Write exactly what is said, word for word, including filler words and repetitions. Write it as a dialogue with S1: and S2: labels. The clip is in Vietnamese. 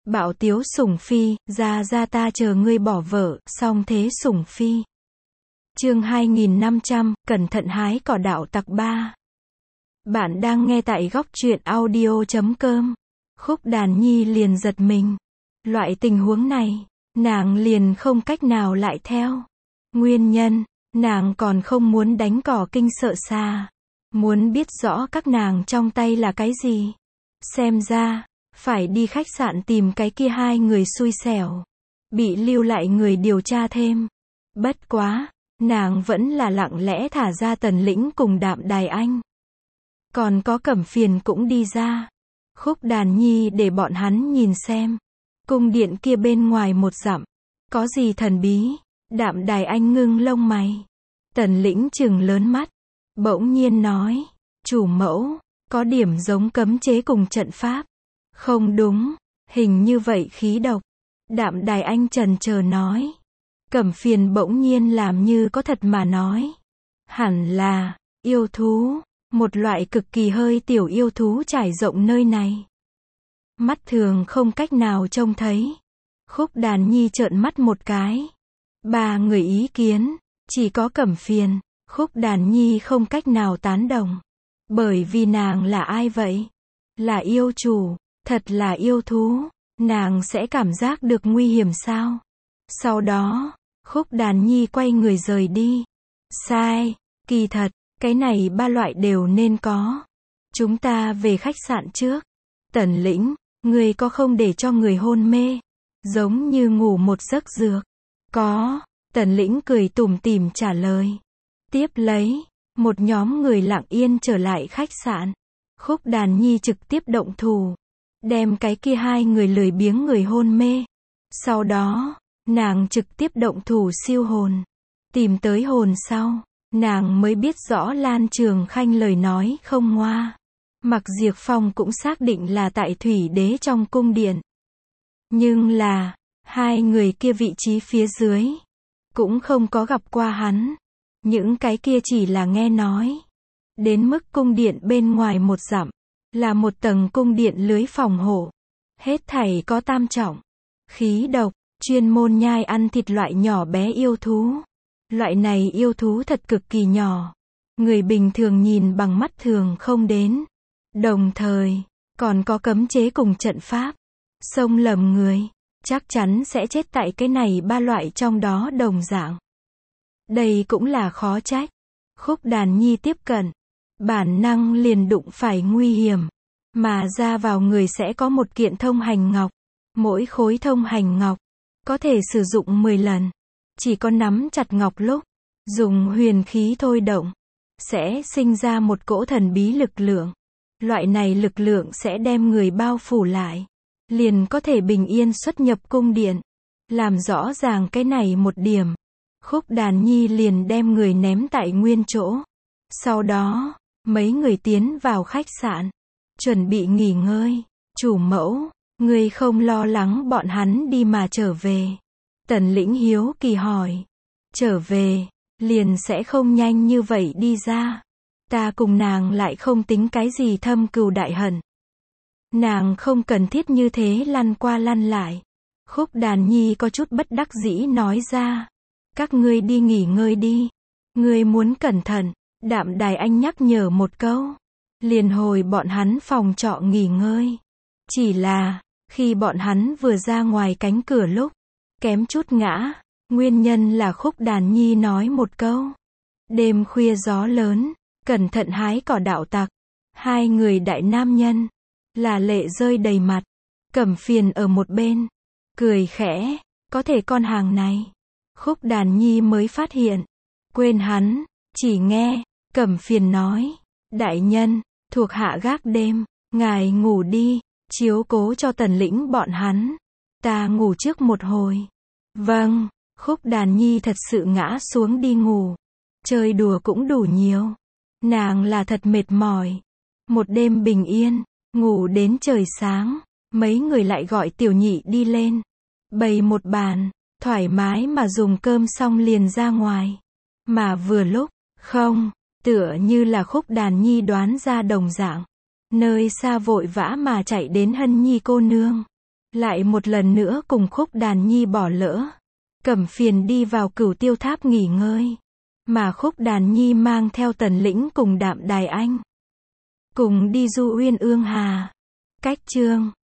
S1: Bạo tiếu sủng phi, ra ra ta chờ ngươi bỏ vợ, song thế sủng phi. Chương hai nghìn năm trăm, cẩn thận hái cỏ đạo tặc ba. Bạn đang nghe tại góc truyện audio chấm com. Khúc Đàn Nhi liền giật mình. Loại tình huống này, nàng liền không cách nào lại theo. Nguyên nhân, nàng còn không muốn đánh cỏ kinh sợ xa. Muốn biết rõ các nàng trong tay là cái gì. Xem ra, phải đi khách sạn tìm cái kia hai người xui xẻo. Bị lưu lại người điều tra thêm. Bất quá, nàng vẫn là lặng lẽ thả ra Tần Lĩnh cùng Đạm Đài Anh. Còn có Cẩm Phiền cũng đi ra. Khúc Đàn Nhi để bọn hắn nhìn xem. Cung điện kia bên ngoài một dặm. Có gì thần bí? Đạm Đài Anh ngưng lông mày. Tần Lĩnh trừng lớn mắt. Bỗng nhiên nói. Chủ mẫu, có điểm giống cấm chế cùng trận pháp. Không đúng, hình như vậy khí độc. Đạm Đài Anh chần chờ nói. Cẩm Phiền bỗng nhiên làm như có thật mà nói. Hẳn là, yêu thú, một loại cực kỳ hơi tiểu yêu thú trải rộng nơi này. Mắt thường không cách nào trông thấy. Khúc Đàn Nhi trợn mắt một cái. Ba người ý kiến, chỉ có Cẩm Phiền, Khúc Đàn Nhi không cách nào tán đồng. Bởi vì nàng là ai vậy? Là yêu chủ, thật là yêu thú, nàng sẽ cảm giác được nguy hiểm sao? Sau đó, Khúc Đàn Nhi quay người rời đi. Sai, kỳ thật, cái này ba loại đều nên có. Chúng ta về khách sạn trước. Tần Lĩnh, người có không để cho người hôn mê? Giống như ngủ một giấc dược. Có, Tần Lĩnh cười tủm tỉm trả lời. Tiếp lấy, một nhóm người lặng yên trở lại khách sạn. Khúc Đàn Nhi trực tiếp động thủ. Đem cái kia hai người lười biếng người hôn mê. Sau đó, nàng trực tiếp động thủ siêu hồn. Tìm tới hồn sau, nàng mới biết rõ Lan Trường Khanh lời nói không ngoa. Mặc Diệp Phong cũng xác định là tại Thủy Đế trong cung điện. Nhưng là, hai người kia vị trí phía dưới, cũng không có gặp qua hắn. Những cái kia chỉ là nghe nói. Đến mức cung điện bên ngoài một dặm, là một tầng cung điện lưới phòng hộ. Hết thảy có tam trọng. Khí độc, chuyên môn nhai ăn thịt loại nhỏ bé yêu thú. Loại này yêu thú thật cực kỳ nhỏ. Người bình thường nhìn bằng mắt thường không đến. Đồng thời, còn có cấm chế cùng trận pháp. Xông lầm người, chắc chắn sẽ chết tại cái này ba loại trong đó đồng dạng. Đây cũng là khó trách. Khúc Đàn Nhi tiếp cận. Bản năng liền đụng phải nguy hiểm. Mà ra vào người sẽ có một kiện thông hành ngọc. Mỗi khối thông hành ngọc, có thể sử dụng mười lần. Chỉ có nắm chặt ngọc lúc, dùng huyền khí thôi động, sẽ sinh ra một cỗ thần bí lực lượng. Loại này lực lượng sẽ đem người bao phủ lại. Liền có thể bình yên xuất nhập cung điện. Làm rõ ràng cái này một điểm. Khúc Đàn Nhi liền đem người ném tại nguyên chỗ. Sau đó, mấy người tiến vào khách sạn. Chuẩn bị nghỉ ngơi. Chủ mẫu, người không lo lắng bọn hắn đi mà trở về? Tần Lĩnh hiếu kỳ hỏi. Trở về, liền sẽ không nhanh như vậy đi ra. Ta cùng nàng lại không tính cái gì thâm cừu đại hận. Nàng không cần thiết như thế lăn qua lăn lại. Khúc Đàn Nhi có chút bất đắc dĩ nói ra. Các ngươi đi nghỉ ngơi đi. Ngươi muốn cẩn thận. Đạm Đài Anh nhắc nhở một câu. Liền hồi bọn hắn phòng trọ nghỉ ngơi. Chỉ là, khi bọn hắn vừa ra ngoài cánh cửa lúc, kém chút ngã. Nguyên nhân là Khúc Đàn Nhi nói một câu. Đêm khuya gió lớn, cẩn thận hái cỏ đạo tặc. Hai người đại nam nhân, là lệ rơi đầy mặt. Cẩm Phiền ở một bên, cười khẽ. Có thể con hàng này, Khúc Đàn Nhi mới phát hiện. Quên hắn, chỉ nghe Cẩm Phiền nói. Đại nhân, thuộc hạ gác đêm, ngài ngủ đi, chiếu cố cho Tần Lĩnh bọn hắn. Ta ngủ trước một hồi. Vâng, Khúc Đàn Nhi thật sự ngã xuống đi ngủ. Chơi đùa cũng đủ nhiều. Nàng là thật mệt mỏi. Một đêm bình yên, ngủ đến trời sáng. Mấy người lại gọi Tiểu Nhị đi lên. Bày một bàn, thoải mái mà dùng cơm xong liền ra ngoài. Mà vừa lúc, không, tựa như là Khúc Đàn Nhi đoán ra đồng dạng. Nơi xa vội vã mà chạy đến Hân Nhi cô nương. Lại một lần nữa cùng Khúc Đàn Nhi bỏ lỡ. Cẩm Phiền đi vào Cửu Tiêu Tháp nghỉ ngơi. Mà Khúc Đàn Nhi mang theo Tần Lĩnh cùng Đạm Đài Anh. Cùng đi du Uyên Ương Hà. Cách chương